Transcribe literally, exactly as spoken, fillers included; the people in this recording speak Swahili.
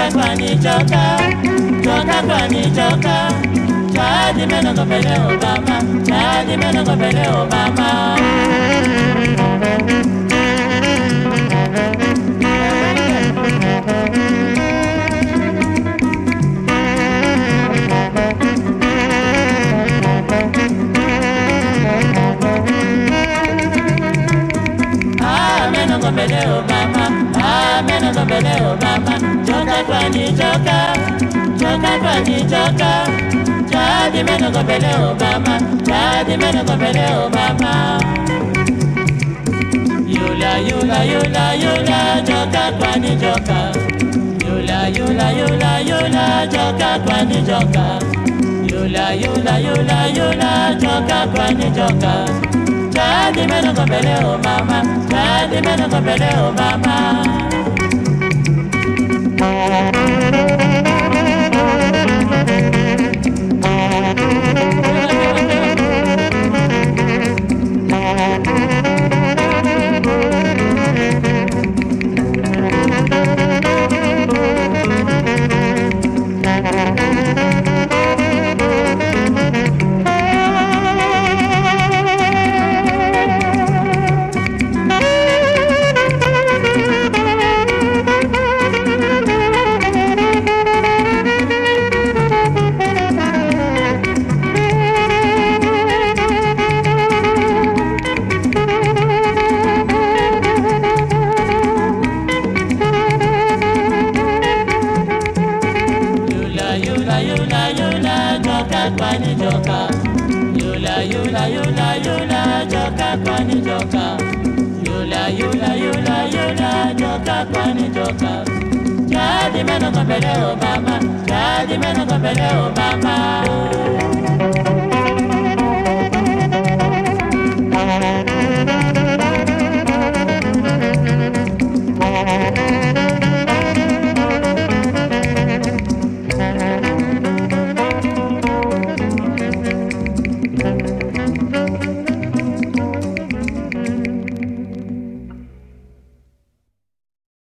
Joka kwani joka, joka kwani joka. Jadi meno ngopele Obama, jadi meno ngopele Obama. Ngopele Obama, amen ngopele Obama. Joka kwani joka, joka kwani joka. Jadi meno ngopele Obama, jadi meno ngopele Obama. Yula yula yula yula, joka kwani joka. Yula yula yula yula, joka kwani joka. Yula yula yula yula, joka kwani joka. Jadi meno ngopele Obama, jadi meno ngopele Obama. Kwani joka, yula yula yula yula, joka kwani joka. Yula yula yula yula, joka kwani joka. Jadi meno ngopele Obama, jadi meno ngopele Obama.